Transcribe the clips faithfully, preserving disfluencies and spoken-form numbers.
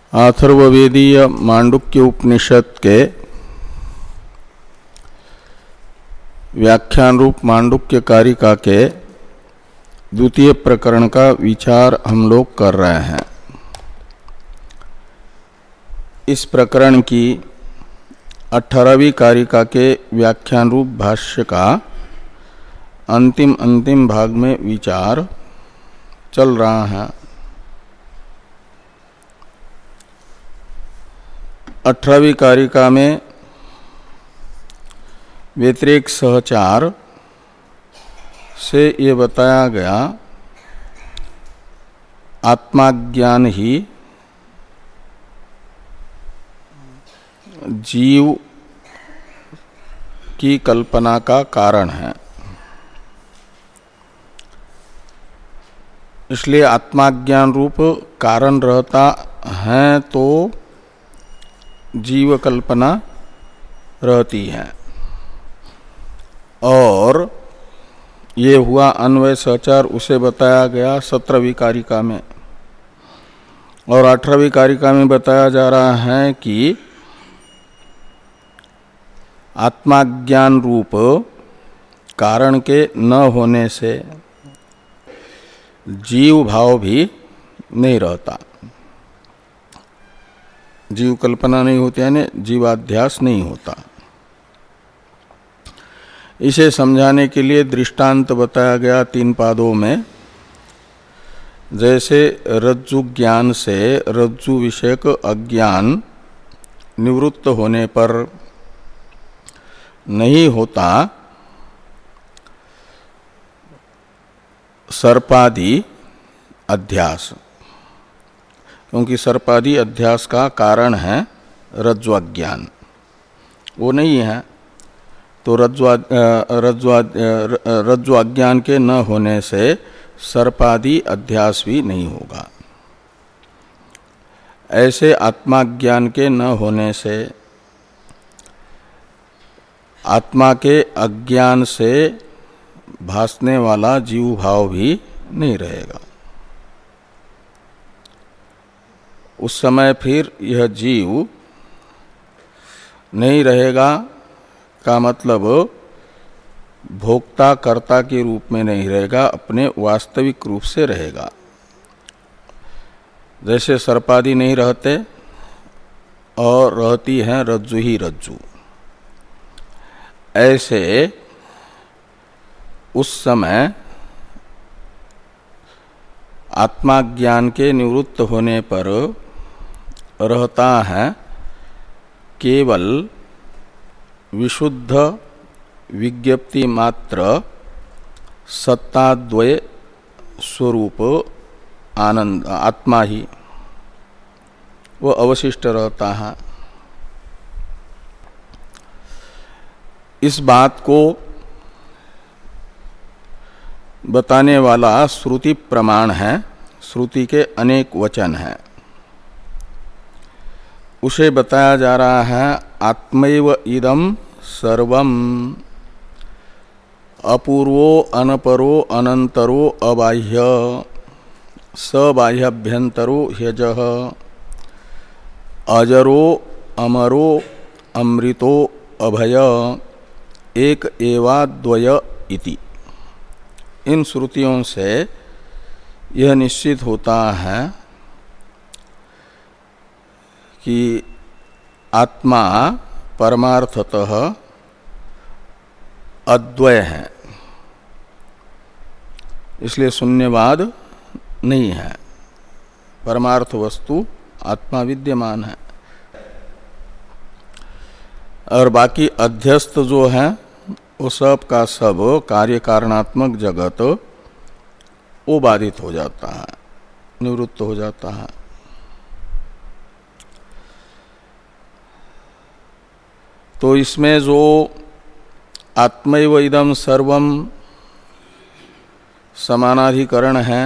अथर्ववेदीय मांडुक्य उपनिषद के व्याख्यान रूप मांडुक्य कारिका के द्वितीय प्रकरण का विचार हम लोग कर रहे हैं। इस प्रकरण की अठारहवीं कारिका के व्याख्यान रूप भाष्य का अंतिम अंतिम भाग में विचार चल रहा है। अठारहवीं कारिका में व्यतिरेक सहचार से ये बताया गया आत्माज्ञान ही जीव की कल्पना का कारण है। इसलिए आत्माज्ञान रूप कारण रहता है तो जीव कल्पना रहती है। और ये हुआ अन्वय सहचार, उसे बताया गया सत्रहवीं कारिका में। और अठारहवीं कारिका में बताया जा रहा है कि आत्माज्ञान रूप कारण के न होने से जीव भाव भी नहीं रहता, जीव कल्पना नहीं होती, यानी जीवाध्यास नहीं होता। इसे समझाने के लिए दृष्टांत बताया गया तीन पादों में। जैसे रज्जु ज्ञान से रज्जु विषयक अज्ञान निवृत्त होने पर नहीं होता सर्पादि अध्यास, क्योंकि सर्पादि अध्यास का कारण है रज्जु अज्ञान, वो नहीं है तो रज्जु रज्जु रज्जु अज्ञान के न होने से सर्पादि अध्यास भी नहीं होगा। ऐसे आत्माज्ञान के न होने से आत्मा के अज्ञान से भासने वाला जीव भाव भी नहीं रहेगा। उस समय फिर यह जीव नहीं रहेगा का मतलब भोक्ता कर्ता के रूप में नहीं रहेगा, अपने वास्तविक रूप से रहेगा। जैसे सर्पादि नहीं रहते और रहती हैं रज्जु ही रज्जु, ऐसे उस समय आत्माज्ञान के निवृत्त होने पर रहता है केवल विशुद्ध विज्ञप्ति मात्र सत्ताद्वय स्वरूप आनंद आत्मा ही वो अवशिष्ट रहता है। इस बात को बताने वाला श्रुति प्रमाण है, श्रुति के अनेक वचन हैं। उसे बताया जा रहा है आत्मैव इदं सर्वं अपूर्वो अनपरो अनंतरो अबाह्य सबाह्यभ्यंतरो ह्यजः अजरो अमरो अमृतो अभय एक एवाद्वय इति। इन श्रुतियों से यह निश्चित होता है कि आत्मा परमार्थतः अद्वय है, इसलिए शून्यवाद नहीं है। परमार्थ वस्तु आत्मा विद्यमान है और बाकी अध्यस्त जो है वो सब का सब कार्य कारणात्मक जगत वो बाधित हो जाता है, निवृत्त हो जाता है। तो इसमें जो आत्मैव इदं सर्वं समानाधिकरण है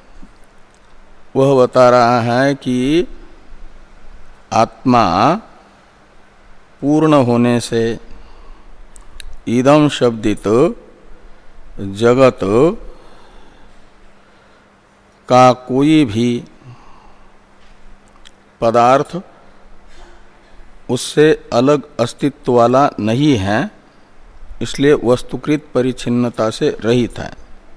वह बता रहा है कि आत्मा पूर्ण होने से इदं शब्दित जगत का कोई भी पदार्थ उससे अलग अस्तित्व वाला नहीं है, इसलिए वस्तुकृत परिच्छिन्नता से रहित है।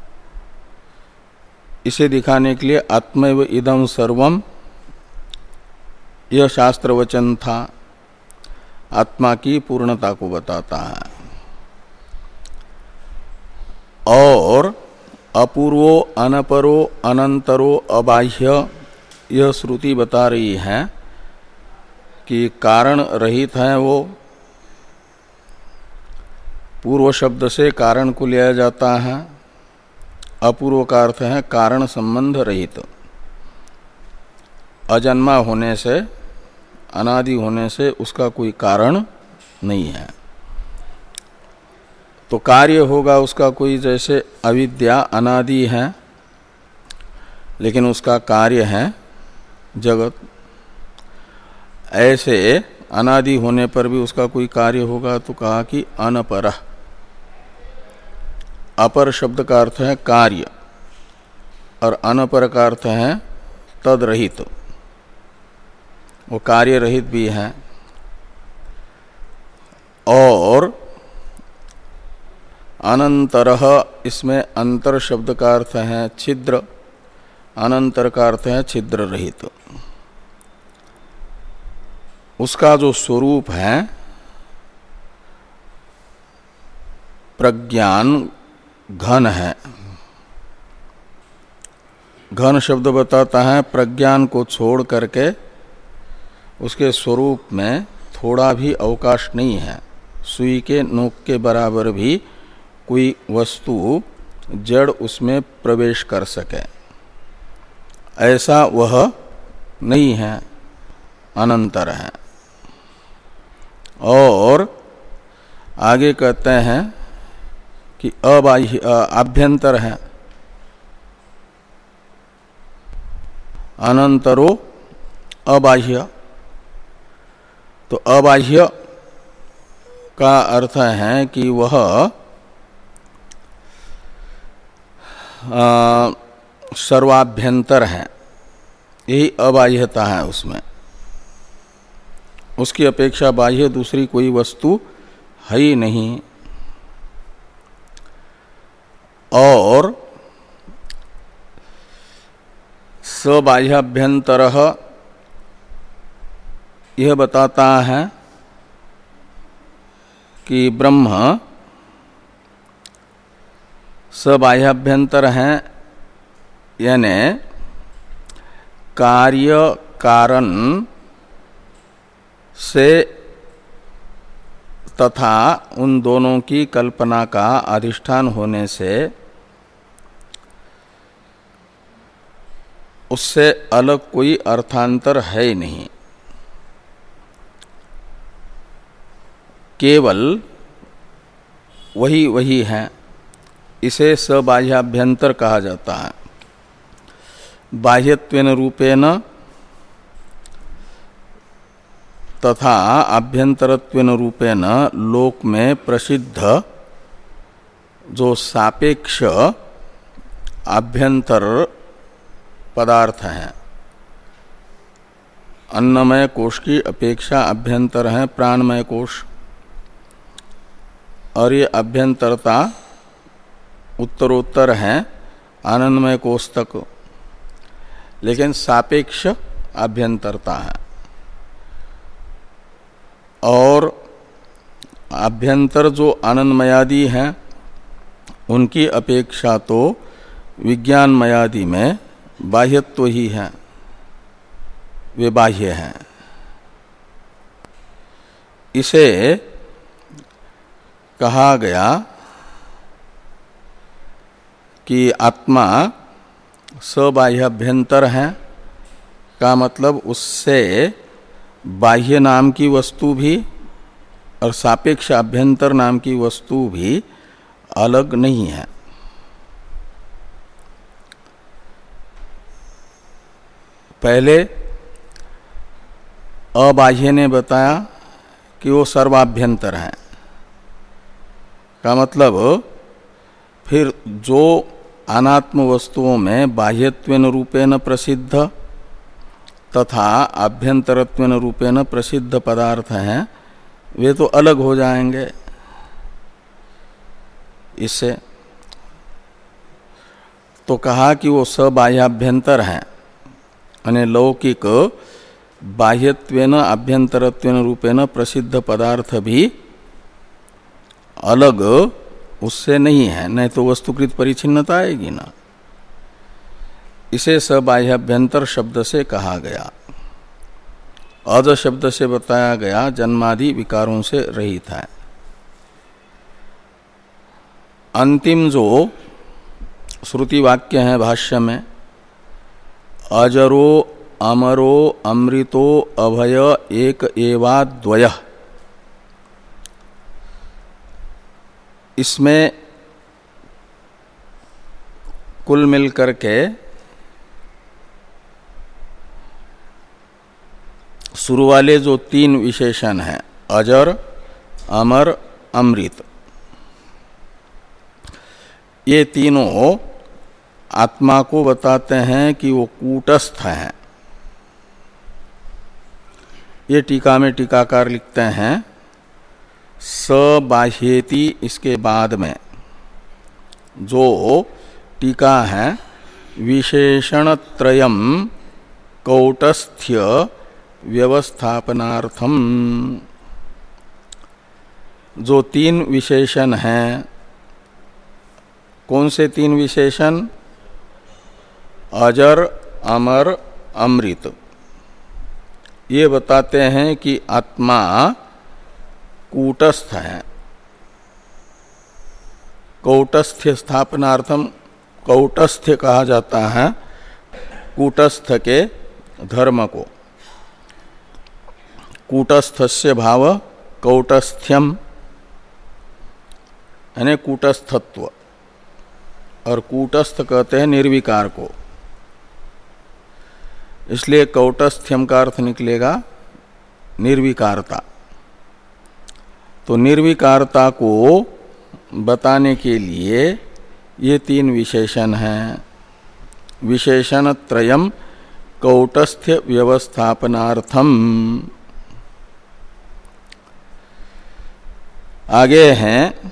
इसे दिखाने के लिए आत्मैव इदं सर्वम यह शास्त्र वचन था, आत्मा की पूर्णता को बताता है। और अपूर्वो अनपरो अनंतरो अबाह्य यह श्रुति बता रही है कि कारण रहित है वो। पूर्व शब्द से कारण को लिया जाता है, अपूर्व का अर्थ है कारण संबंध रहित। अजन्मा होने से, अनादि होने से उसका कोई कारण नहीं है। तो कार्य होगा उसका कोई, जैसे अविद्या अनादि है लेकिन उसका कार्य है जगत, ऐसे अनादि होने पर भी उसका कोई कार्य होगा तो कहा कि अनपर। अपर शब्द का अर्थ है कार्य और अनपर का अर्थ है तद रहित, वो कार्य रहित भी है। और अनंतरः, इसमें अंतर शब्द का अर्थ है छिद्र, अनंतर का अर्थ है छिद्र रहित। उसका जो स्वरूप है प्रज्ञान घन है। घन शब्द बताता है प्रज्ञान को छोड़ करके उसके स्वरूप में थोड़ा भी अवकाश नहीं है, सुई के नोक के बराबर भी कोई वस्तु जड़ उसमें प्रवेश कर सके, ऐसा वह नहीं है, अनंतर है। और आगे कहते हैं कि अबाह्य आभ्यंतर है, अनंतरो अबाह्य। तो अबाह्य का अर्थ है कि वह आ, सर्वाभ्यंतर है, यही अबाह्यता है उसमें। उसकी अपेक्षा बाह्य दूसरी कोई वस्तु है ही नहीं। और सबाह्याभ्यंतरः यह बताता है कि ब्रह्म सबाह्याभ्यंतर है, यानी कार्य कारण से तथा उन दोनों की कल्पना का अधिष्ठान होने से उससे अलग कोई अर्थांतर है ही नहीं। केवल वही वही है, इसे सबाह्याभ्यंतर कहा जाता है। बाह्यत्वेन रूपेण तथा आभ्यंतरत्वेन रूपेण लोक में प्रसिद्ध जो सापेक्ष आभ्यंतर पदार्थ हैं, अन्नमय कोश की अपेक्षा अभ्यंतर है प्राणमय कोश, और ये अभ्यंतरता उत्तरोत्तर है आनंदमय कोश तक, लेकिन सापेक्ष आभ्यंतरता है। और आभ्यंतर जो आनंदमयादि हैं उनकी अपेक्षा तो विज्ञानमयादि में बाह्यत्व ही है, वे बाह्य हैं। इसे कहा गया कि आत्मा सबाह्याभ्यंतर है, का मतलब उससे बाह्य नाम की वस्तु भी और सापेक्ष आभ्यंतर नाम की वस्तु भी अलग नहीं है। पहले अबाह्य ने बताया कि वो सर्वाभ्यंतर है, का मतलब फिर जो अनात्म वस्तुओं में बाह्यत्वेन रूपेण प्रसिद्ध तथा आभ्यंतरत्वेन रूपेण प्रसिद्ध पदार्थ हैं वे तो अलग हो जाएंगे इससे। तो कहा कि वो सबाह्याभ्यंतर हैं, यानी लौकिक बाह्यत्वेन आभ्यंतरत्वेन रूपेण प्रसिद्ध पदार्थ भी अलग उससे नहीं है, नहीं तो वस्तुकृत परिच्छिन्नता आएगी ना। इसे सबाह्याभ्यंतर शब्द से कहा गया। अज शब्द से बताया गया जन्मादि विकारों से रहित है। अंतिम जो श्रुति वाक्य है भाष्य में, अजरो अमरो अमृतो अभय एक एवा द्वयः, इसमें कुल मिलकर के शुरू वाले जो तीन विशेषण हैं, अजर अमर अमृत, ये तीनों आत्मा को बताते हैं कि वो कूटस्थ हैं। ये टीका में टीकाकार लिखते हैं सबाह्येति, इसके बाद में जो टीका है विशेषण त्रयम कौटस्थ्य व्यवस्थापनार्थम, जो तीन विशेषण हैं, कौन से तीन विशेषण? अजर अमर अमृत, ये बताते हैं कि आत्मा कूटस्थ है। कौटस्थ्य स्थापनार्थम, कौटस्थ्य कहा जाता है कूटस्थ के धर्म को। कूटस्थस्य भाव कौटस्थ्यम, यानी कूटस्थत्व, और कूटस्थ कहते हैं निर्विकार को, इसलिए कौटस्थ्यम का अर्थ निकलेगा निर्विकारता। तो निर्विकारता को बताने के लिए ये तीन विशेषण हैं। विशेषण त्रयम कौटस्थ्य व्यवस्थापनार्थम। आगे हैं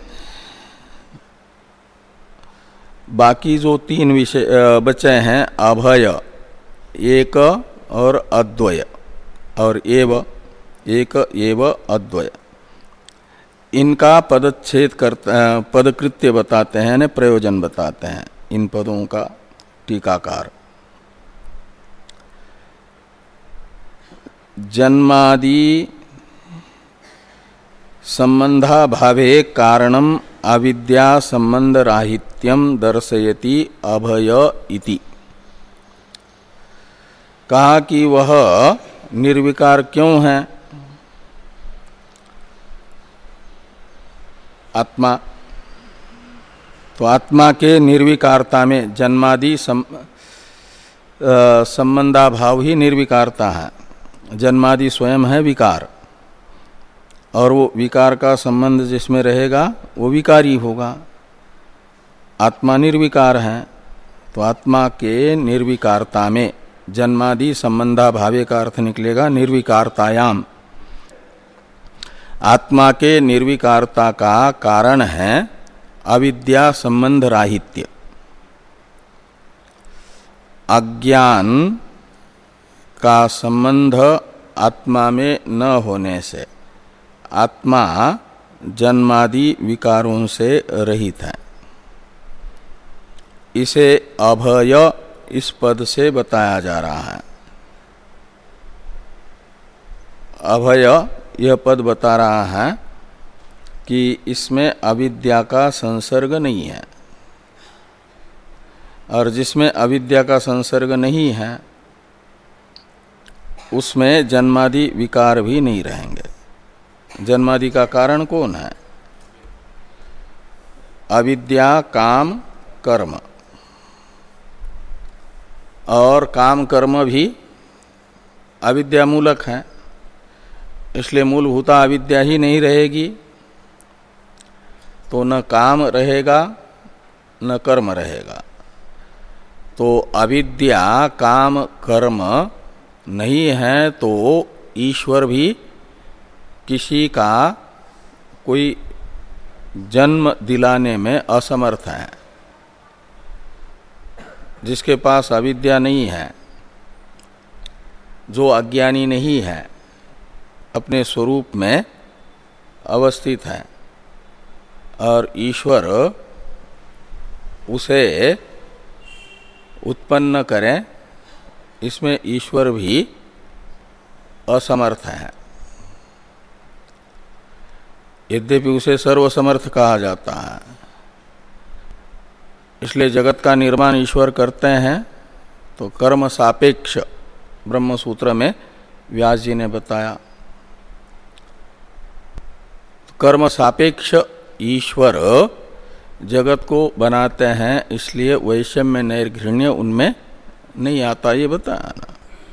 बाकी जो तीन विषय बचे हैं, अभय, एक और अद्वय, और एव, एक एव अद्वय, इनका पदच्छेद करता, पदकृत्य बताते हैं, यानी प्रयोजन बताते हैं इन पदों का टीकाकार। जन्मादि संबंधाभावे कारणम अविद्या संबंध राहित्यम दर्शयति अभय इति। कहा कि वह निर्विकार क्यों है आत्मा? तो आत्मा के निर्विकारता में जन्मादि सम, संबंधाभाव ही निर्विकारता है। जन्मादि स्वयं है विकार, और वो विकार का संबंध जिसमें रहेगा वो विकारी होगा। आत्मा निर्विकार है, तो आत्मा के निर्विकारता में जन्मादि संबंधाभावे का अर्थ निकलेगा निर्विकारतायाम। आत्मा के निर्विकारता का कारण है अविद्या संबंध राहित्य। अज्ञान का संबंध आत्मा में न होने से आत्मा जन्मादि विकारों से रहित है। इसे अभय इस पद से बताया जा रहा है। अभय यह पद बता रहा है कि इसमें अविद्या का संसर्ग नहीं है, और जिसमें अविद्या का संसर्ग नहीं है उसमें जन्मादि विकार भी नहीं रहेंगे। जन्मादि का कारण कौन है? अविद्या, काम, कर्म, और काम कर्म भी अविद्या मूलक है, इसलिए मूलभूता अविद्या ही नहीं रहेगी, तो न काम रहेगा न कर्म रहेगा। तो अविद्या, काम, कर्म नहीं है तो ईश्वर भी किसी का कोई जन्म दिलाने में असमर्थ है। जिसके पास अविद्या नहीं है, जो अज्ञानी नहीं है, अपने स्वरूप में अवस्थित है, और ईश्वर उसे उत्पन्न करें, इसमें ईश्वर भी असमर्थ है। यद्यपि उसे सर्वसमर्थ कहा जाता है, इसलिए जगत का निर्माण ईश्वर करते हैं। तो कर्म सापेक्ष ब्रह्म सूत्र में व्यास जी ने बताया, कर्म सापेक्ष ईश्वर जगत को बनाते हैं, इसलिए वैषम्य नैर्घृण्य उनमें नहीं आता, ये बताया ना।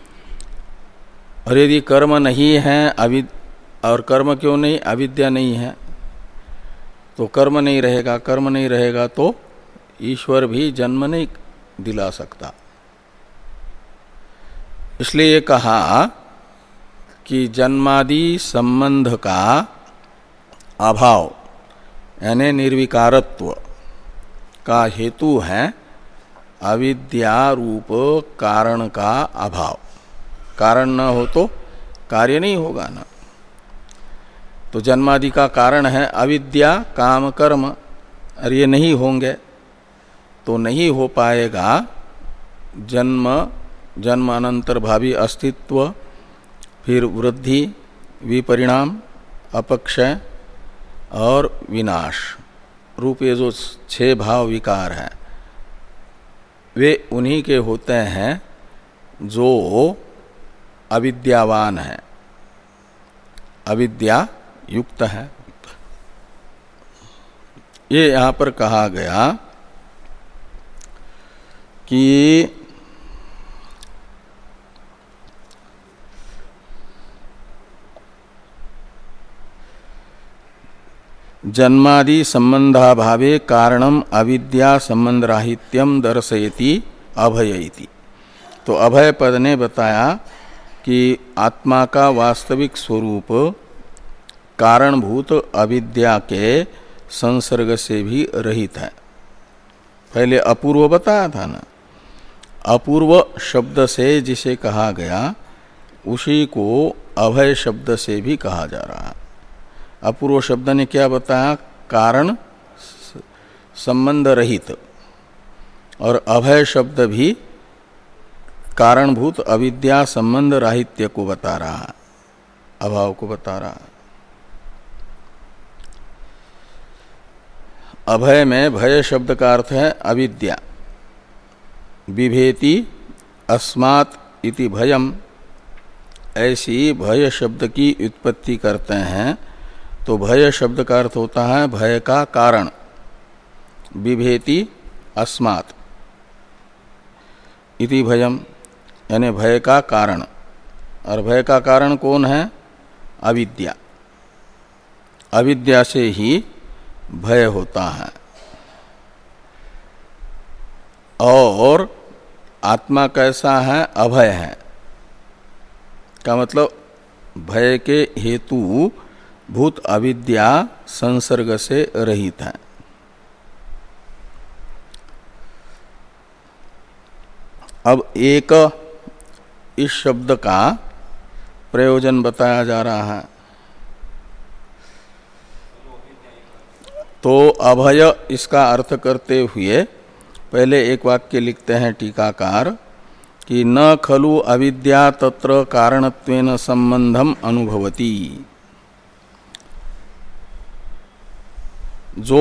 और यदि कर्म नहीं है अविद और कर्म क्यों नहीं, अविद्या नहीं है, तो कर्म नहीं रहेगा, कर्म नहीं रहेगा तो ईश्वर भी जन्म नहीं दिला सकता। इसलिए कहा कि जन्मादि संबंध का अभाव यानी निर्विकारत्व का हेतु है अविद्या रूप कारण का अभाव। कारण न हो तो कार्य नहीं होगा ना। तो जन्मादि का कारण है अविद्या काम कर्म, और ये नहीं होंगे तो नहीं हो पाएगा जन्म, जन्म अनंतर भावी अस्तित्व, फिर वृद्धि, विपरिणाम, अपक्षय और विनाश रूप ये जो छह भाव विकार हैं, वे उन्हीं के होते हैं जो अविद्यावान है, अविद्या युक्त है। ये यहाँ पर कहा गया कि जन्मादि संबंधाभावे कारणम अविद्या संबंधराहित्यम दर्शयति अभयति। तो अभय पद ने बताया कि आत्मा का वास्तविक स्वरूप कारणभूत अविद्या के संसर्ग से भी रहित है। पहले अपूर्व बताया था ना, अपूर्व शब्द से जिसे कहा गया उसी को अभय शब्द से भी कहा जा रहा है। अपूर्व शब्द ने क्या बताया, कारण संबंध रहित, और अभय शब्द भी कारणभूत अविद्या संबंध राहित्य को बता रहा है, अभाव को बता रहा है। अभय में भय शब्द का अर्थ है अविद्या। बिभेति अस्मात् इति भयम, ऐसी भय शब्द की उत्पत्ति करते हैं। तो भय शब्द का अर्थ होता है भय का कारण। बिभेति अस्मात् इति भयम यानी भय का कारण, और भय का कारण कौन है, अविद्या। अविद्या से ही भय होता है। और आत्मा कैसा है, अभय है, का मतलब भय के हेतु भूत अविद्या संसर्ग से रहित है। अब एक इस शब्द का प्रयोजन बताया जा रहा है। तो अभय इसका अर्थ करते हुए पहले एक वाक्य लिखते हैं टीकाकार कि न खलु अविद्या तत्र कारणत्वेन संबंधम अनुभवति। जो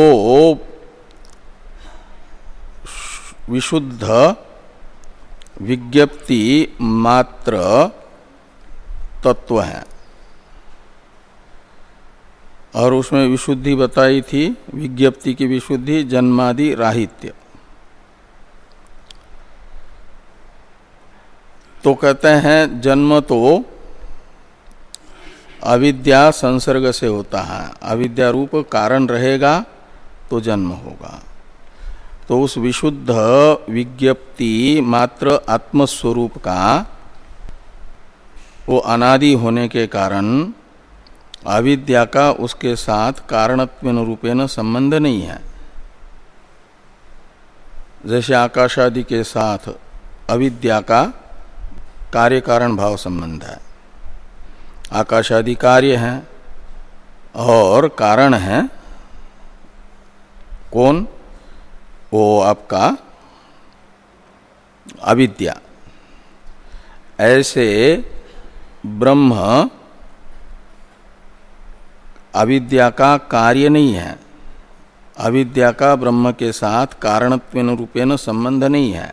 विशुद्ध विज्ञप्ति मात्र तत्व है, और उसमें विशुद्धि बताई थी, विज्ञप्ति की विशुद्धि जन्मादि राहित्य। तो कहते हैं जन्म तो अविद्या संसर्ग से होता है, अविद्या रूप कारण रहेगा तो जन्म होगा। तो उस विशुद्ध विज्ञप्ति मात्र आत्मस्वरूप का वो अनादि होने के कारण अविद्या का उसके साथ कारणत्वेन रूपेण संबंध नहीं है। जैसे आकाशादि के साथ अविद्या का कार्य कारण भाव संबंध है। आकाशादि कार्य है और कारण है कौन? वो आपका अविद्या। ऐसे ब्रह्म अविद्या का कार्य नहीं है, अविद्या का ब्रह्म के साथ कारणत्वेन रूपेण संबंध नहीं है।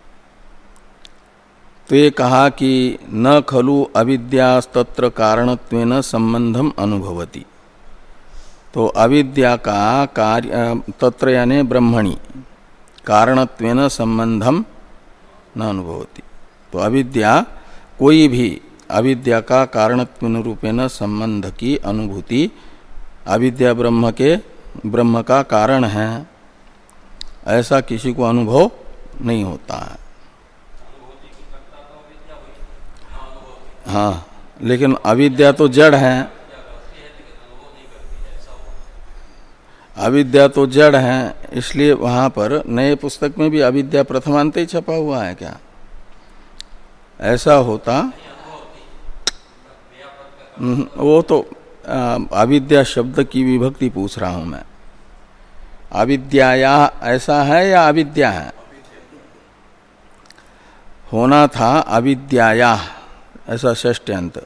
तो ये कहा कि न खलु अविद्यास्तत्र कारणत्वेन संबंधम अनुभवति। तो अविद्या का कार्य तत्र यानी ब्रह्मणि कारणत्वेन संबंधम न अनुभवति। तो अविद्या कोई भी अविद्या का कारणत्वेन रूपेण संबंध की अनुभूति, अविद्या ब्रह्म के ब्रह्म का कारण है, ऐसा किसी को अनुभव नहीं होता है। हाँ, लेकिन अविद्या तो जड़ है, अविद्या तो जड़ है, इसलिए वहां पर नए पुस्तक में भी अविद्या प्रथमांत ही छपा हुआ है क्या? ऐसा होता वो तो अविद्या शब्द की विभक्ति पूछ रहा हूं मैं। अविद्याया ऐसा है या अविद्या है? होना था अविद्याया ऐसा षष्ट्यंत।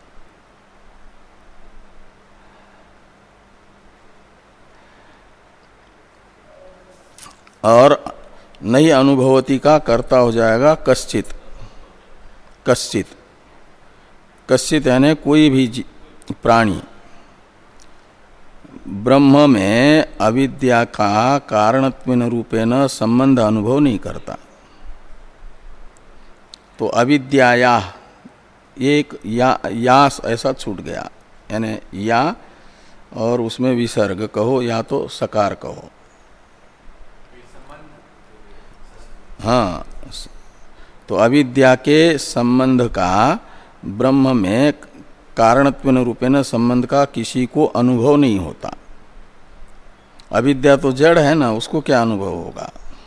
और नई अनुभवती का कर्ता हो जाएगा कश्चित। कश्चित कश्चित यानी कोई भी प्राणी ब्रह्म में अविद्या का कारणत्वेन रूपेण संबंध अनुभव नहीं करता। तो अविद्याया एक या, या ऐसा छूट गया, यानी या और उसमें विसर्ग कहो या तो सकार कहो। हाँ, तो अविद्या के संबंध का ब्रह्म में कारणत्वेन रूपेण संबंध का किसी को अनुभव नहीं होता। अविद्या तो जड़ है ना, उसको क्या अनुभव होगा?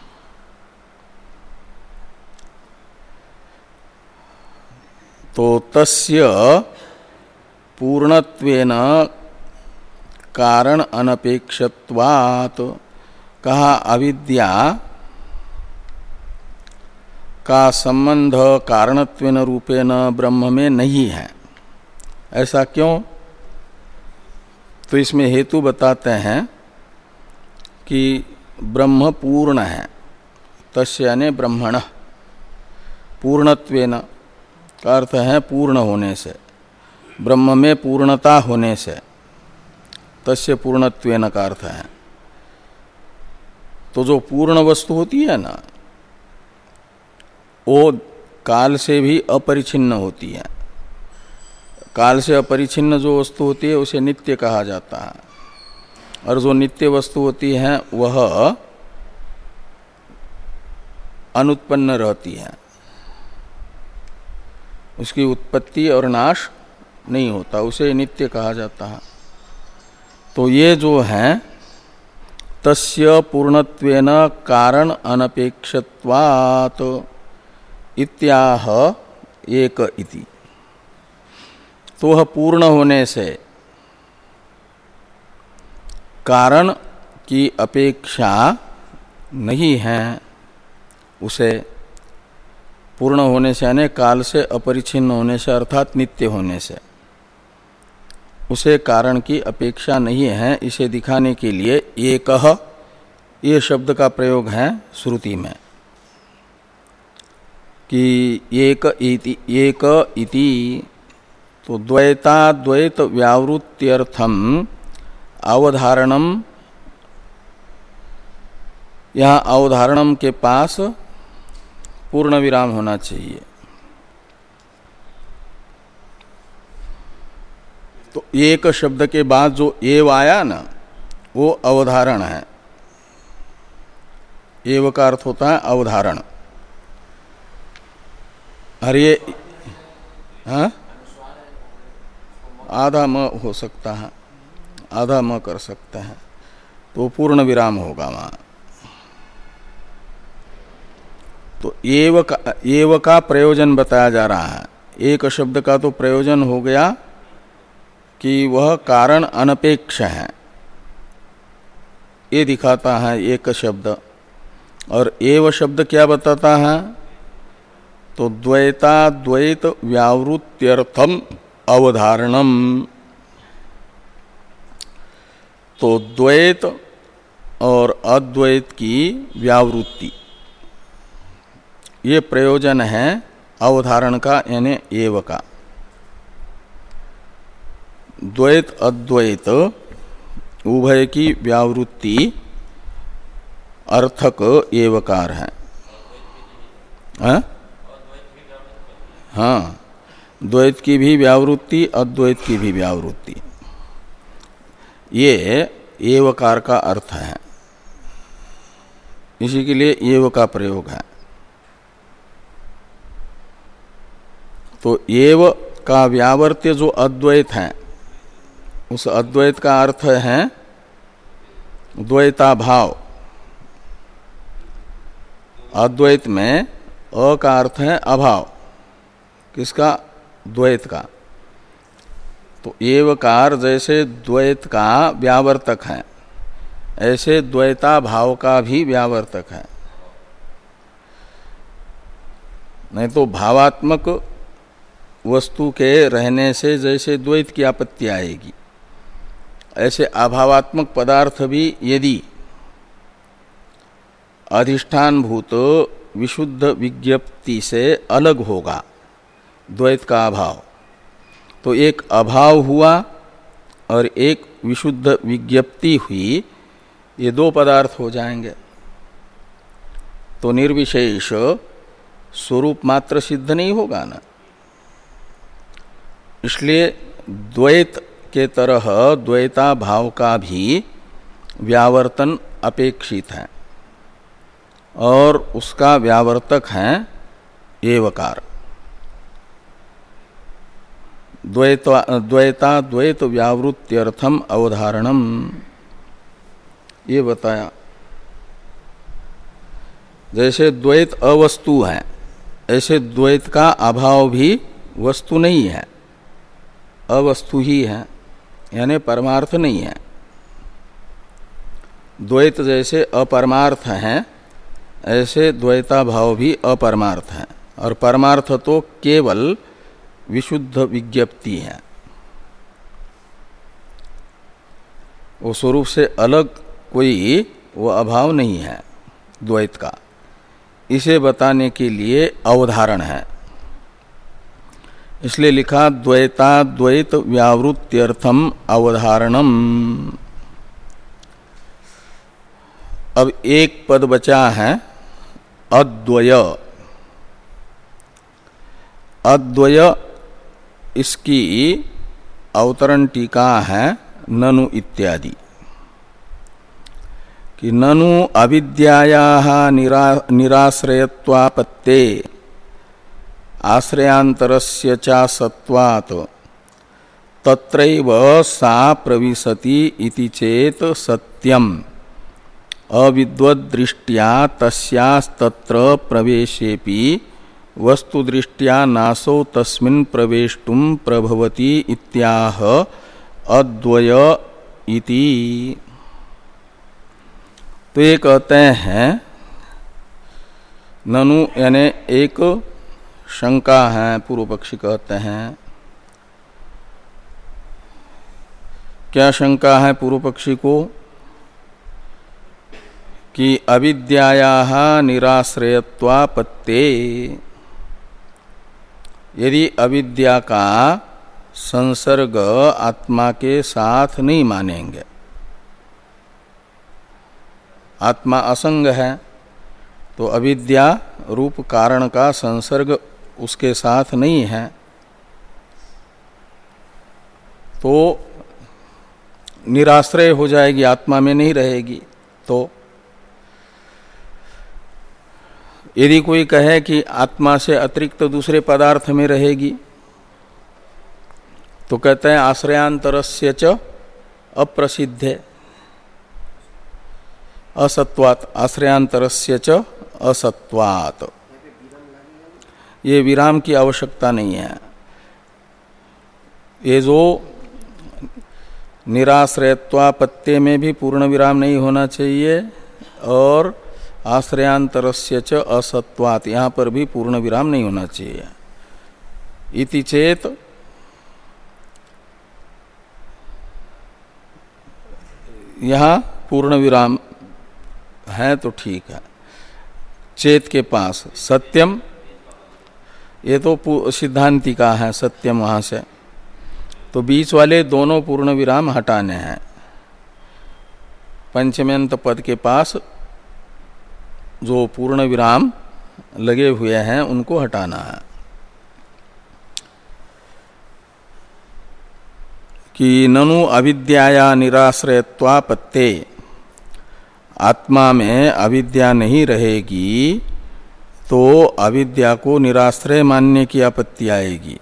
तो तस्य पूर्णत्वेन कारण अनपेक्षत्वात्, कहा अविद्या का संबंध कारणत्वेन रूपेण ब्रह्म में नहीं है। ऐसा क्यों? तो इसमें हेतु बताते हैं कि ब्रह्म पूर्ण है। तस्य यानी ब्रह्मण, पूर्णत्वेन का अर्थ है पूर्ण होने से, ब्रह्म में पूर्णता होने से, तस्य पूर्णत्वेन का अर्थ है। तो जो पूर्ण वस्तु होती है ना, वो काल से भी अपरिछिन्न होती है। काल से अपरिछिन्न जो वस्तु होती है उसे नित्य कहा जाता है, और जो नित्य वस्तु होती है वह अनुत्पन्न रहती है, उसकी उत्पत्ति और नाश नहीं होता, उसे नित्य कहा जाता है। तो ये जो है तस्य पूर्णत्वेन कारण अनपेक्षत्वात् इत्याह एक इति। तो वह पूर्ण होने से कारण की अपेक्षा नहीं है, उसे पूर्ण होने से यानी काल से अपरिछिन्न होने से अर्थात नित्य होने से उसे कारण की अपेक्षा नहीं है। इसे दिखाने के लिए एकह ये शब्द का प्रयोग है श्रुति में कि एक इति, एक इति। तो द्वैताद्वैत व्यावृत्त्यर्थम अवधारणम, यहाँ अवधारणम के पास पूर्ण विराम होना चाहिए। तो एक शब्द के बाद जो एव आया ना, वो अवधारण है। एव का अर्थ होता है अवधारण। और ये हाँ आधा म हो सकता है, आधा म कर सकते हैं, तो पूर्ण विराम होगा वहाँ। तो एव का, एव का प्रयोजन बताया जा रहा है। एक शब्द का तो प्रयोजन हो गया कि वह कारण अनपेक्ष है, ये दिखाता है एक शब्द। और एव शब्द क्या बताता है? तो द्वैता द्वैत व्यावृत्त्यर्थम अवधारणम। तो द्वैत और अद्वैत की व्यावृत्ति, ये प्रयोजन है अवधारण का, यानी एव का। द्वैत अद्वैत उभय की व्यावृत्ति अर्थक एवकार है। हाँ, हाँ, द्वैत की भी व्यावृत्ति, अद्वैत की भी व्यावृत्ति, ये एवकार का अर्थ है। इसी के लिए एव का प्रयोग है। तो एव का व्यावर्त्य जो अद्वैत है, उस अद्वैत का अर्थ है द्वैता भाव। अद्वैत में अ का अर्थ है अभाव, किसका? द्वैत का। तो एवकार जैसे द्वैत का व्यावर्तक है, ऐसे द्वैता भाव का भी व्यावर्तक है। नहीं तो भावात्मक वस्तु के रहने से जैसे द्वैत की आपत्ति आएगी, ऐसे अभावात्मक पदार्थ भी यदि अधिष्ठान भूत विशुद्ध विज्ञप्ति से अलग होगा, द्वैत का अभाव, तो एक अभाव हुआ और एक विशुद्ध विज्ञप्ति हुई, ये दो पदार्थ हो जाएंगे। तो निर्विशेष स्वरूप मात्र सिद्ध नहीं होगा ना। इसलिए द्वैत के तरह द्वैता भाव का भी व्यावर्तन अपेक्षित है, और उसका व्यावर्तक है एवकार। द्वैता द्वैत व्यावृत्त्यर्थम अवधारणम, ये बताया। जैसे द्वैत अवस्तु है, ऐसे द्वैत का अभाव भी वस्तु नहीं है, अवस्तु ही है, यानी परमार्थ नहीं है। द्वैत जैसे अपरमार्थ है, ऐसे द्वैता भाव भी अपरमार्थ है, और परमार्थ तो केवल विशुद्ध विज्ञप्ति है, वो स्वरूप से अलग कोई वो अभाव नहीं है द्वैत का। इसे बताने के लिए अवधारण है, इसलिए लिखा द्वैता द्वैत व्यावृत्त्यर्थम अवधारणम। अब एक पद बचा है अद्वय। अद्वय इसकी अवतरण टीका है ननु इत्यादि, कि ननु अविद्यायाः निरा निराश्रयत्वापत्ते आश्रयांतरस्य च सत्वात् तत्रैव सा प्रविशति इति चेत सत्यम अविद्वद्दृष्ट्या तस्यास्तत्र प्रवेशेपि वस्तुदृष्ट्या नासो तस्मिन् प्रवेष्टुम प्रभवति इत्याह अद्वय इति। तो ये कहते हैं ननु, यानी एक शंका है, पूर्व पक्षी कहते हैं। क्या शंका है पूर्व पक्षी को? कि अविद्यायाः निराश्रयत्वापत्ते, यदि अविद्या का संसर्ग आत्मा के साथ नहीं मानेंगे, आत्मा असंग है, तो अविद्या रूप कारण का संसर्ग उसके साथ नहीं है, तो निराश्रय हो जाएगी, आत्मा में नहीं रहेगी। तो यदि कोई कहे कि आत्मा से अतिरिक्त दूसरे पदार्थ में रहेगी, तो कहते हैं आश्रयांतरस्य च अप्रसिद्धे असत्वात्, आश्रयांतरस्य च असत्वात्। ये विराम की आवश्यकता नहीं है। ये जो निराश्रयत्वापत्ति में भी पूर्ण विराम नहीं होना चाहिए और आश्रयांतरस्य च असत्वात् यहाँ पर भी पूर्ण विराम नहीं होना चाहिए। इति चेत यहाँ पूर्ण विराम है तो ठीक है। चेत के पास सत्यम, ये तो सिद्धांति का है सत्यम, वहां से तो बीच वाले दोनों पूर्ण विराम हटाने हैं। पंचम्यंत पद के पास जो पूर्ण विराम लगे हुए हैं उनको हटाना है कि ननु अविद्याया निराश्रयत्वापत्ते, आत्मा में अविद्या नहीं रहेगी तो अविद्या को निराश्रय मानने की आपत्ति आएगी।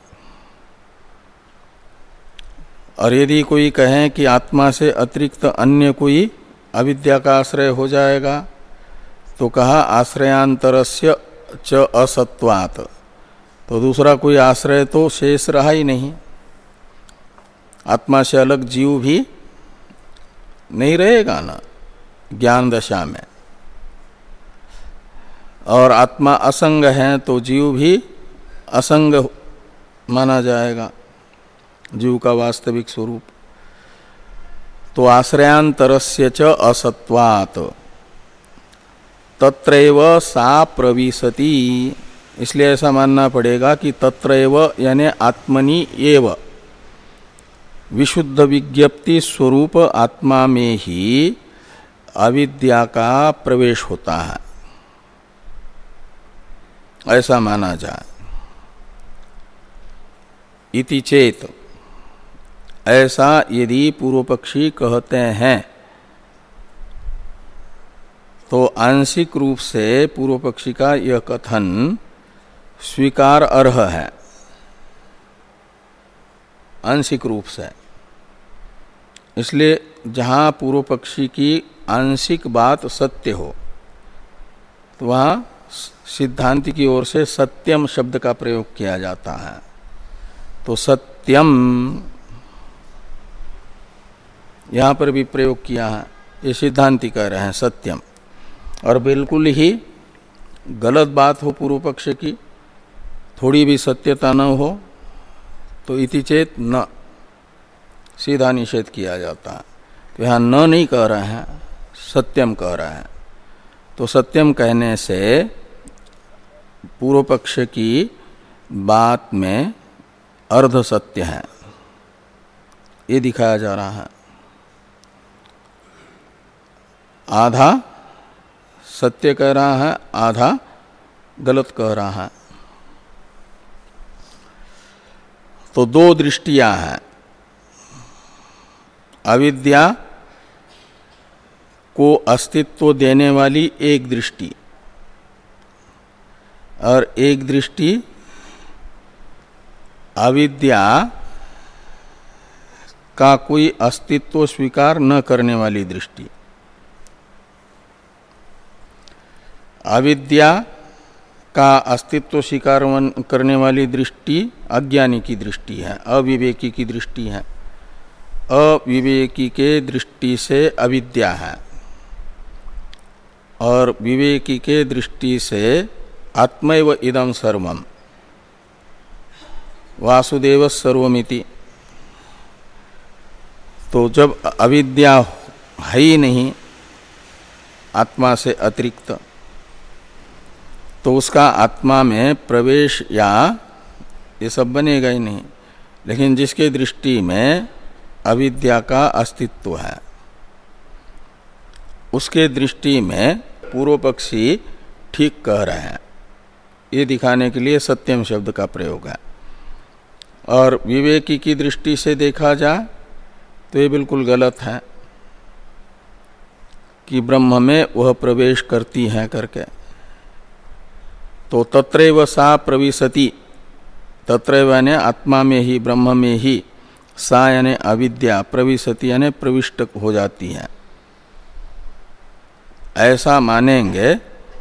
और यदि कोई कहे कि आत्मा से अतिरिक्त अन्य कोई अविद्या का आश्रय हो जाएगा तो कहा आश्रयांतरस्य च असत्वात्, तो दूसरा कोई आश्रय तो शेष रहा ही नहीं। आत्मा से अलग जीव भी नहीं रहेगा ना ज्ञान दशा में, और आत्मा असंग है तो जीव भी असंग माना जाएगा, जीव का वास्तविक स्वरूप। तो आश्रयांतरस्य च असत्वात् तत्रैव सा प्रविशति, इसलिए ऐसा मानना पड़ेगा कि तत्रैव यानी आत्मनि एव विशुद्ध विज्ञप्ति स्वरूप आत्मा में ही अविद्या का प्रवेश होता है, ऐसा माना जाए। इति चेत, ऐसा यदि पूर्व पक्षी कहते हैं तो आंशिक रूप से पूर्व पक्षी का यह कथन स्वीकार अर्ह है, आंशिक रूप से। इसलिए जहाँ पूर्व पक्षी की आंशिक बात सत्य हो तो वहाँ सिद्धांति की ओर से सत्यम शब्द का प्रयोग किया जाता है। तो सत्यम यहाँ पर भी प्रयोग किया है, ये सिद्धांति कह रहे हैं सत्यम। और बिल्कुल ही गलत बात हो पूर्व पक्ष की, थोड़ी भी सत्यता न हो तो इति चेत न, सीधा निषेध किया जाता है। तो यहाँ न नहीं कह रहे हैं, सत्यम कह रहे हैं। तो सत्यम कहने से पूर्व पक्ष की बात में अर्ध सत्य है, ये दिखाया जा रहा है। आधा सत्य कह रहा है, आधा गलत कह रहा है। तो दो दृष्टियां हैं, अविद्या को अस्तित्व देने वाली एक दृष्टि और एक दृष्टि अविद्या का कोई अस्तित्व स्वीकार न करने वाली दृष्टि। अविद्या का अस्तित्व स्वीकार करने वाली दृष्टि अज्ञानी की दृष्टि है, अविवेकी की दृष्टि है। अविवेकी के दृष्टि से अविद्या है और विवेकी के दृष्टि से आत्मैव इदं सर्वम वासुदेव सर्वमिति। तो जब अविद्या है ही नहीं आत्मा से अतिरिक्त, तो उसका आत्मा में प्रवेश या ये सब बनेगा ही नहीं। लेकिन जिसके दृष्टि में अविद्या का अस्तित्व है, उसके दृष्टि में पूर्व पक्षी ठीक कह रहे हैं, ये दिखाने के लिए सत्यम शब्द का प्रयोग है। और विवेकी की दृष्टि से देखा जाए तो ये बिल्कुल गलत है कि ब्रह्म में वह प्रवेश करती हैं करके। तो तत्रैव सा प्रविशति, तत्रैव ने आत्मा में ही, ब्रह्म में ही सा यानी अविद्या प्रविशति यानी प्रविष्ट हो जाती है, ऐसा मानेंगे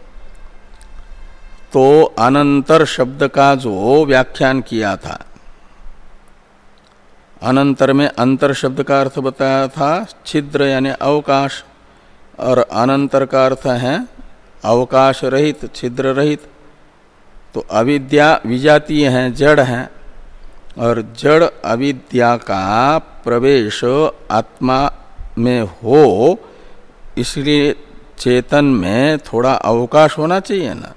तो अनंतर शब्द का जो व्याख्यान किया था, अनंतर में अंतर शब्द का अर्थ बताया था छिद्र यानी अवकाश, और अनंतर का अर्थ है अवकाश रहित, छिद्र रहित। तो अविद्या विजातीय है, जड़ है, और जड़ अविद्या का प्रवेश आत्मा में हो, इसलिए चेतन में थोड़ा अवकाश होना चाहिए ना,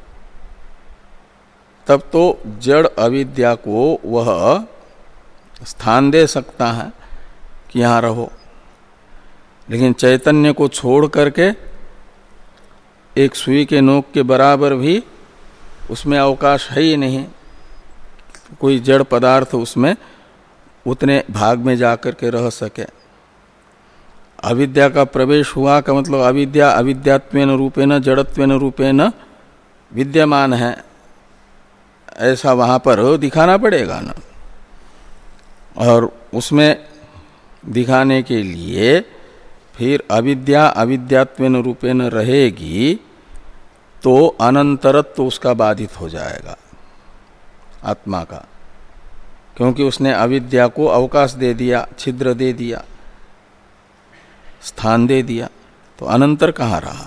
तब तो जड़ अविद्या को वह स्थान दे सकता है कि यहाँ रहो। लेकिन चैतन्य को छोड़ करके एक सुई के नोक के बराबर भी उसमें अवकाश है ही नहीं, कोई जड़ पदार्थ उसमें उतने भाग में जाकर के रह सके। अविद्या का प्रवेश हुआ का मतलब अविद्या अविद्यात्वेन रूपेण जड़त्वेन रूपेण विद्यमान है, ऐसा वहां पर दिखाना पड़ेगा ना। और उसमें दिखाने के लिए फिर अविद्या अविद्यात्वेन रूपेण रहेगी तो अनंतरत्व तो उसका बाधित हो जाएगा आत्मा का, क्योंकि उसने अविद्या को अवकाश दे दिया, छिद्र दे दिया, स्थान दे दिया, तो अनंतर कहाँ रहा।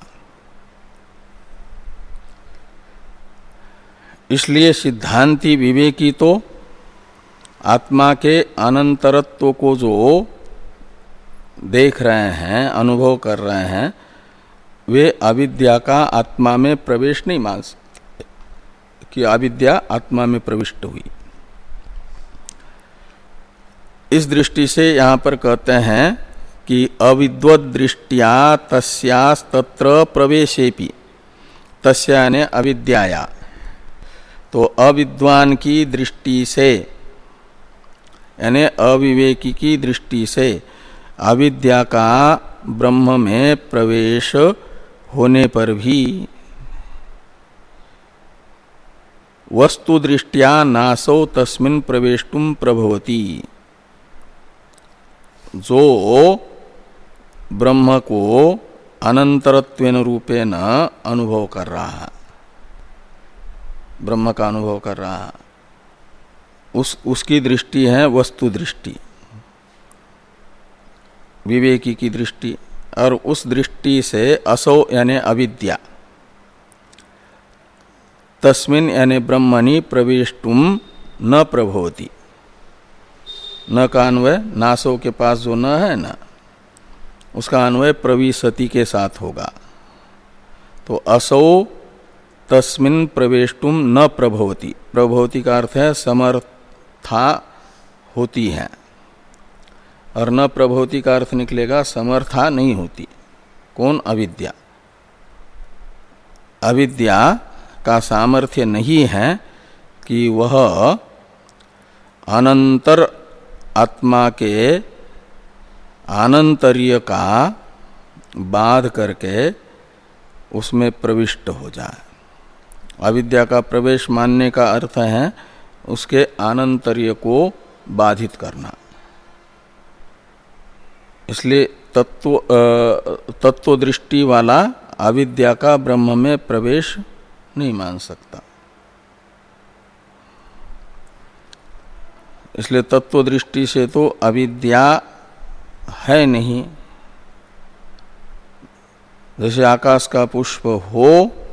इसलिए सिद्धांती विवेकी तो आत्मा के अनंतरत्व को जो देख रहे हैं, अनुभव कर रहे हैं, वे अविद्या का आत्मा में प्रवेश नहीं मान सकते कि अविद्या आत्मा में प्रविष्ट हुई। इस दृष्टि से यहाँ पर कहते हैं कि अविद्वत दृष्टिया तस्यास्तत्र प्रवेशेपि, तस्या यानी अविद्याया, तो अविद्वान की दृष्टि से यानी अविवेकी की दृष्टि से अविद्या का ब्रह्म में प्रवेश होने पर भी वस्तु दृष्टिया नासौ तस्मिन् प्रवेष्टुम प्रभवति, जो ब्रह्म को अनंतरत्वेन रूपेण अनुभव कर रहा है, ब्रह्म का अनुभव कर रहा है, उस उसकी दृष्टि है वस्तु दृष्टि, विवेकी की दृष्टि। और उस दृष्टि से असौ यानी अविद्या, तस्मिन् यानी ब्रह्मणि प्रवेष्टुम न प्रभवति, न का अन्वय नासो के पास जो न है ना, उसका अन्वय प्रविशति के साथ होगा। तो असौ तस्मिन् प्रवेष्टुम न प्रभवति, प्रभवति का अर्थ है समर्था होती है, और न प्रभवति का अर्थ निकलेगा समर्था नहीं होती। कौन? अविद्या। अविद्या का सामर्थ्य नहीं है कि वह अनंतर आत्मा के आनंतर्य का बाध करके उसमें प्रविष्ट हो जाए। अविद्या का प्रवेश मानने का अर्थ है उसके आनंतर्य को बाधित करना। इसलिए तत्व तत्व दृष्टि वाला अविद्या का ब्रह्म में प्रवेश नहीं मान सकता। इसलिए तत्व दृष्टि से तो अविद्या है नहीं। जैसे आकाश का पुष्प हो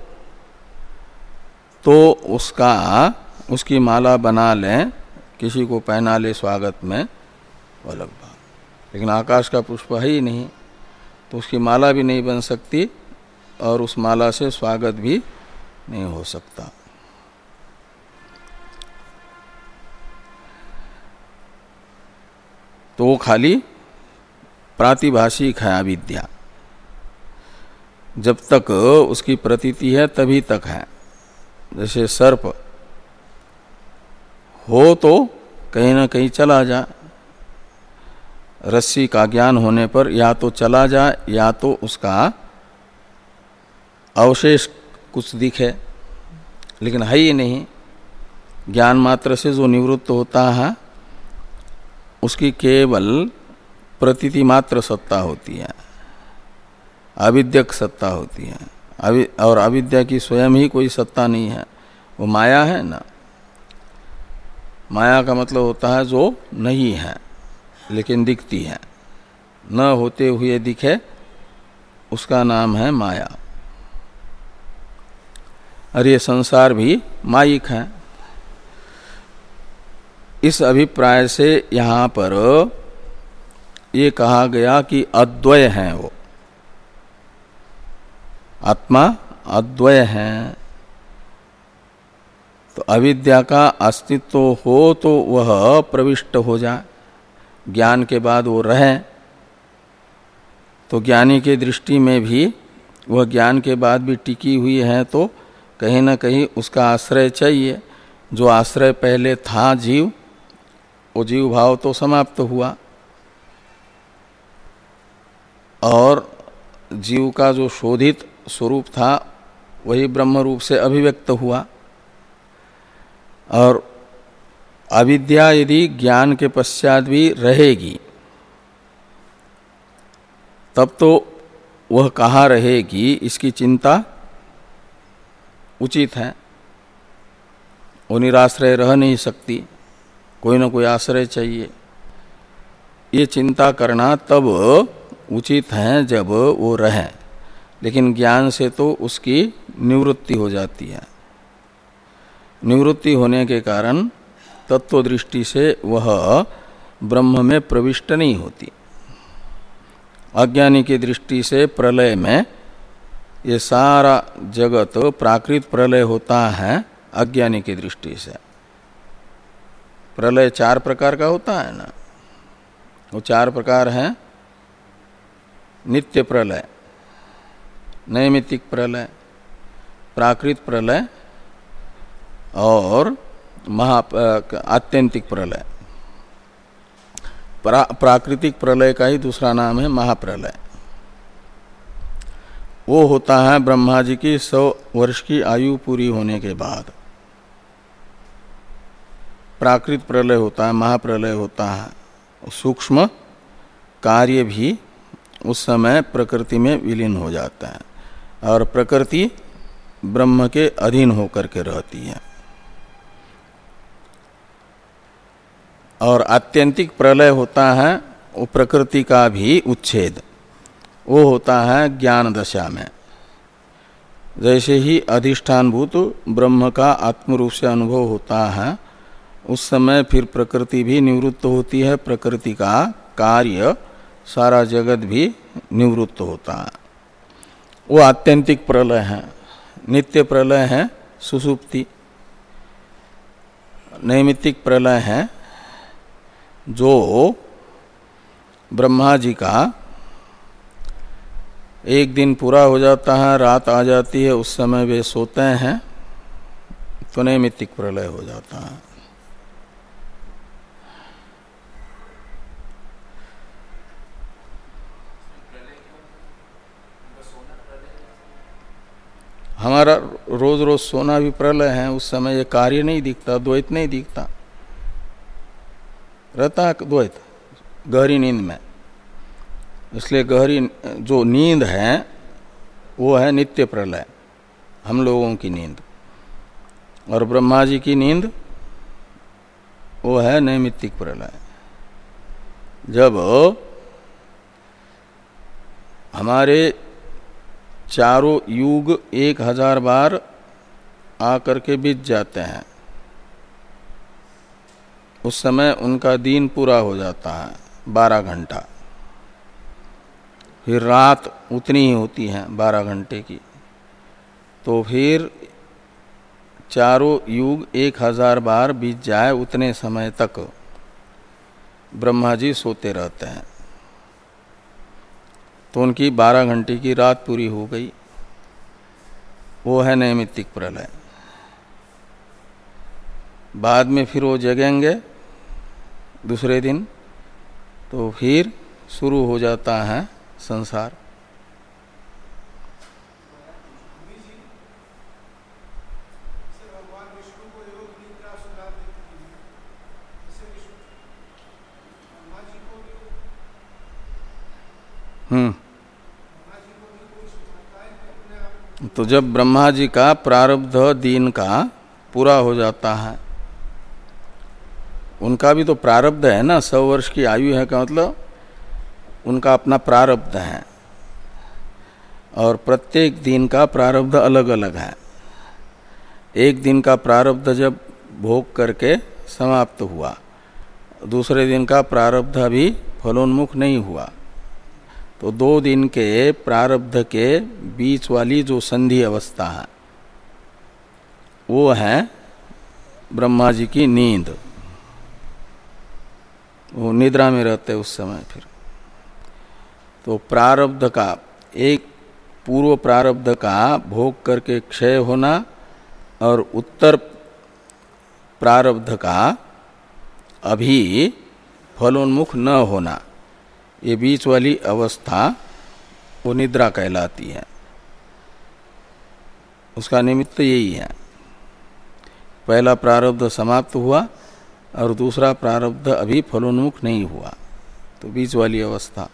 तो उसका उसकी माला बना लें, किसी को पहना ले स्वागत में, अलग बात। लेकिन आकाश का पुष्प है ही नहीं, तो उसकी माला भी नहीं बन सकती और उस माला से स्वागत भी नहीं हो सकता। तो वो खाली प्रातिभाषिक है अविद्या। जब तक उसकी प्रतीति है तभी तक है। जैसे सर्प हो तो कहीं ना कहीं चला जाए, रस्सी का ज्ञान होने पर या तो चला जाए या तो उसका अवशेष कुछ दिखे, लेकिन है ही नहीं। ज्ञान मात्र से जो निवृत्त होता है उसकी केवल प्रतीति मात्र सत्ता होती है, अविद्यक सत्ता होती है। अवि और अविद्या की स्वयं ही कोई सत्ता नहीं है, वो माया है ना। माया का मतलब होता है जो नहीं है लेकिन दिखती है, न होते हुए दिखे, उसका नाम है माया। और ये संसार भी मायिक है। इस अभिप्राय से यहाँ पर ये कहा गया कि अद्वय है, वो आत्मा अद्वय है। तो अविद्या का अस्तित्व हो तो वह प्रविष्ट हो जाए, ज्ञान के बाद वो रहे। तो ज्ञानी के दृष्टि में भी वह ज्ञान के बाद भी टिकी हुई है, तो कहीं न कहीं उसका आश्रय चाहिए। जो आश्रय पहले था जीव, वो जीव भाव तो समाप्त हुआ और जीव का जो शोधित स्वरूप था वही ब्रह्म रूप से अभिव्यक्त हुआ। और अविद्या यदि ज्ञान के पश्चात भी रहेगी तब तो वह कहाँ रहेगी, इसकी चिंता उचित है। वो निराश्रय रह नहीं सकती, कोई ना कोई आश्रय चाहिए। ये चिंता करना तब उचित है जब वो रहे, लेकिन ज्ञान से तो उसकी निवृत्ति हो जाती है। निवृत्ति होने के कारण तत्व दृष्टि से वह ब्रह्म में प्रविष्ट नहीं होती। अज्ञानी की दृष्टि से प्रलय में ये सारा जगत प्राकृत प्रलय होता है। अज्ञानी की दृष्टि से प्रलय चार प्रकार का होता है ना, वो चार प्रकार हैं। नित्य प्रलय, नैमित्तिक प्रलय, प्राकृत प्रलय और महा आत्यंतिक प्रलय। प्रा, प्राकृतिक प्रलय का ही दूसरा नाम है महाप्रलय। वो होता है ब्रह्मा जी की सौ वर्ष की आयु पूरी होने के बाद। प्राकृत प्रलय होता है, महाप्रलय होता है। सूक्ष्म कार्य भी उस समय प्रकृति में विलीन हो जाता है और प्रकृति ब्रह्म के अधीन होकर के रहती है। और आत्यंतिक प्रलय होता है वो प्रकृति का भी उच्छेद, वो होता है ज्ञान दशा में। जैसे ही अधिष्ठानभूत ब्रह्म का आत्मरूप से अनुभव होता है, उस समय फिर प्रकृति भी निवृत्त होती है, प्रकृति का कार्य सारा जगत भी निवृत्त होता है। वो आत्यंतिक प्रलय है। नित्य प्रलय है सुषुप्ति। नैमित्तिक प्रलय है जो ब्रह्मा जी का एक दिन पूरा हो जाता है, रात आ जाती है, उस समय वे सोते हैं, तो नैमित्तिक प्रलय हो जाता है। हमारा रोज रोज सोना भी प्रलय है। उस समय ये कार्य नहीं दिखता, द्वैत नहीं दिखता, रहता है द्वैत गहरी नींद में। इसलिए गहरी जो नींद है वो है नित्य प्रलय, हम लोगों की नींद। और ब्रह्मा जी की नींद वो है नैमित्तिक प्रलय। जब हमारे चारों युग एक हजार बार आकर के बीत जाते हैं, उस समय उनका दिन पूरा हो जाता है, बारह घंटा। फिर रात उतनी ही होती है, बारह घंटे की। तो फिर चारों युग एक हजार बार बीत जाए, उतने समय तक ब्रह्मा जी सोते रहते हैं। तो उनकी बारह घंटे की रात पूरी हो गई, वो है नैमित्तिक प्रलय। बाद में फिर वो जगेंगे दूसरे दिन, तो फिर शुरू हो जाता है संसार। हम्म तो जब ब्रह्मा जी का प्रारब्ध दिन का पूरा हो जाता है, उनका भी तो प्रारब्ध है ना, सौ वर्ष की आयु है का मतलब उनका अपना प्रारब्ध है, और प्रत्येक दिन का प्रारब्ध अलग अलग है। एक दिन का प्रारब्ध जब भोग करके समाप्त हुआ, दूसरे दिन का प्रारब्ध अभी फलोन्मुख नहीं हुआ, तो दो दिन के प्रारब्ध के बीच वाली जो संधि अवस्था है वो है ब्रह्मा जी की नींद। वो निद्रा में रहते उस समय। फिर तो प्रारब्ध का, एक पूर्व प्रारब्ध का भोग करके क्षय होना और उत्तर प्रारब्ध का अभी फलोन्मुख न होना, ये बीच वाली अवस्था वो निद्रा कहलाती है। उसका निमित्त यही है, पहला प्रारब्ध समाप्त हुआ और दूसरा प्रारब्ध अभी फलोन्मुख नहीं हुआ, तो बीच वाली अवस्था।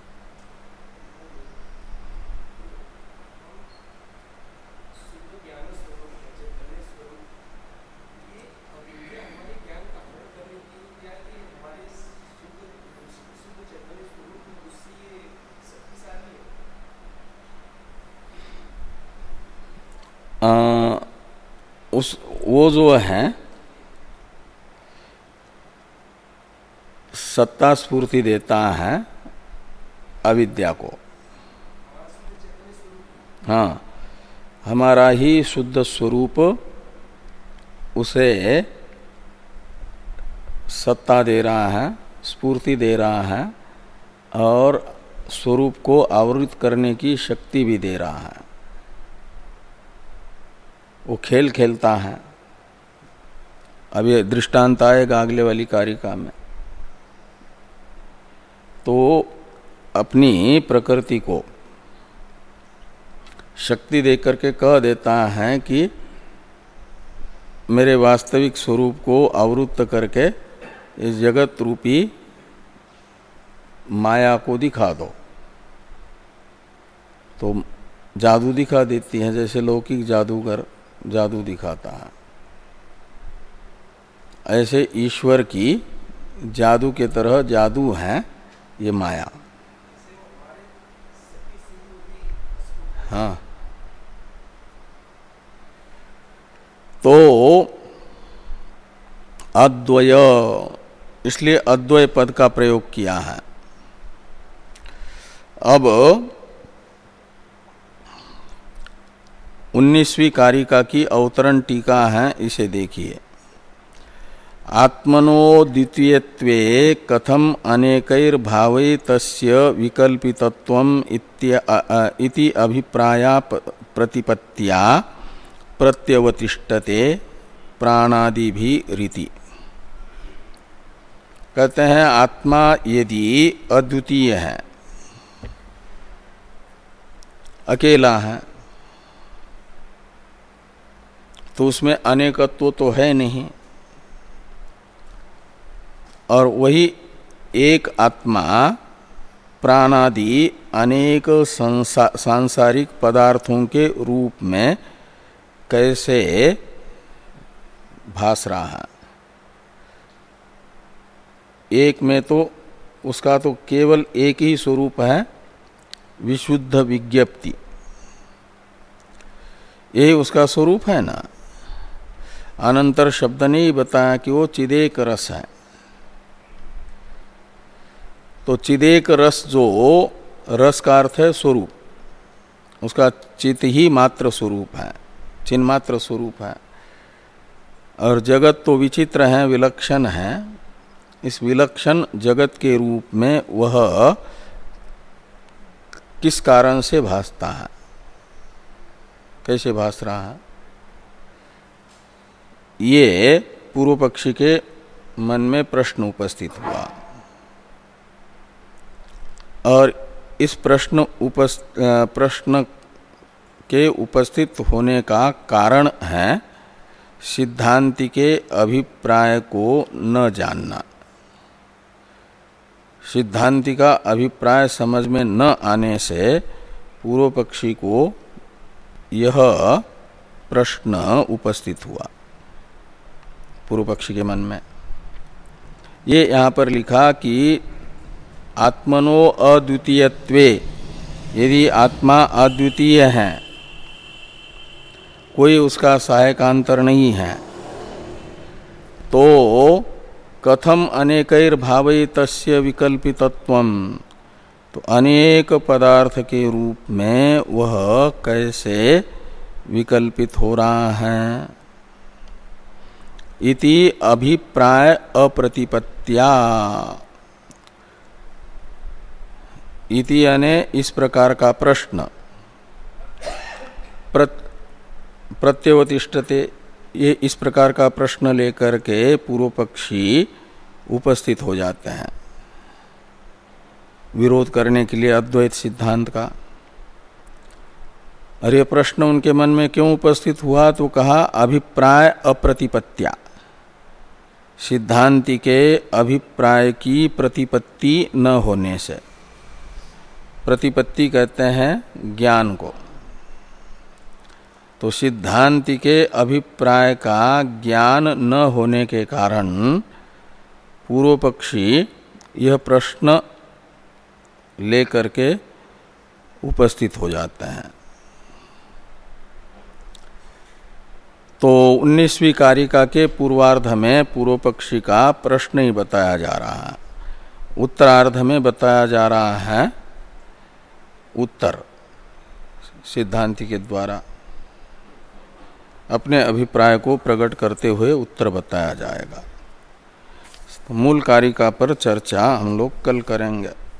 आ, उस वो जो है सत्ता स्फूर्ति देता है अविद्या को। हाँ, हमारा ही शुद्ध स्वरूप उसे सत्ता दे रहा है, स्फूर्ति दे रहा है, और स्वरूप को आवृत करने की शक्ति भी दे रहा है। वो खेल खेलता है। अब ये दृष्टांत आएगा अगले वाली कारिका में। तो अपनी प्रकृति को शक्ति देकर के कह देता है कि मेरे वास्तविक स्वरूप को आवृत्त करके इस जगत रूपी माया को दिखा दो। तो जादू दिखा देती है, जैसे लौकिक जादूगर जादू दिखाता है, ऐसे ईश्वर की जादू के तरह जादू है ये माया। हाँ, तो अद्वय, इसलिए अद्वय पद का प्रयोग किया है। अब उन्नीसवीं कारिका की अवतरण टीका है, इसे देखिए। आत्मनो द्वितीयत्वे कथम अनेकैर्भावै तस्य विकल्पितत्वम् इति अभिप्राया प्रतिपत्त्या प्रत्यवतिष्ठते प्राणादि भी रीति। कहते हैं आत्मा यदि अद्वितीय है, अकेला है, तो उसमें अनेकत्व तो है नहीं, और वही एक आत्मा प्राणादि अनेक सांसारिक पदार्थों के रूप में कैसे भास रहा है। एक में तो उसका तो केवल एक ही स्वरूप है, विशुद्ध विज्ञप्ति, यही उसका स्वरूप है ना। अनंतर शब्द ने ही बताया कि वो चिदेक रस है। तो चिदेक रस, जो रस का अर्थ है स्वरूप, उसका चित ही मात्र स्वरूप है, चिन्मात्र स्वरूप है। और जगत तो विचित्र है, विलक्षण है। इस विलक्षण जगत के रूप में वह किस कारण से भासता है, कैसे भास रहा है, ये पूर्व पक्षी के मन में प्रश्न उपस्थित हुआ। और इस प्रश्न उपस्थ, प्रश्न के उपस्थित होने का कारण है सिद्धांति के अभिप्राय को न जानना। सिद्धांति का अभिप्राय समझ में न आने से पूर्व पक्षी को यह प्रश्न उपस्थित हुआ पूर्व पक्षी के मन में। ये यहाँ पर लिखा कि आत्मनो अद्वितीयत्वे, यदि आत्मा अद्वितीय है, कोई उसका सहायकांतर नहीं है, तो कथम अनेकैर्भावयितस्य विकल्पितत्वम, तो अनेक पदार्थ के रूप में वह कैसे विकल्पित हो रहा है। इति अभिप्राय अप्रतिपत्त्या, इति यानी इस प्रकार का प्रश्न, प्रत्यवतिष्ठते, ये इस प्रकार का प्रश्न लेकर के पूर्व पक्षी उपस्थित हो जाते हैं विरोध करने के लिए अद्वैत सिद्धांत का। और ये प्रश्न उनके मन में क्यों उपस्थित हुआ, तो कहा अभिप्राय अप्रतिपत्त्या, सिद्धांति के अभिप्राय की प्रतिपत्ति न होने से। प्रतिपत्ति कहते हैं ज्ञान को, तो सिद्धांति के अभिप्राय का ज्ञान न होने के कारण पूर्व पक्षी यह प्रश्न लेकर के उपस्थित हो जाते हैं। तो उन्नीसवीं कारिका के पूर्वार्ध में पूर्व पक्षी का प्रश्न ही बताया जा रहा है, उत्तरार्ध में बताया जा रहा है उत्तर, सिद्धांति के द्वारा अपने अभिप्राय को प्रकट करते हुए उत्तर बताया जाएगा। तो मूल कारिका पर चर्चा हम लोग कल करेंगे।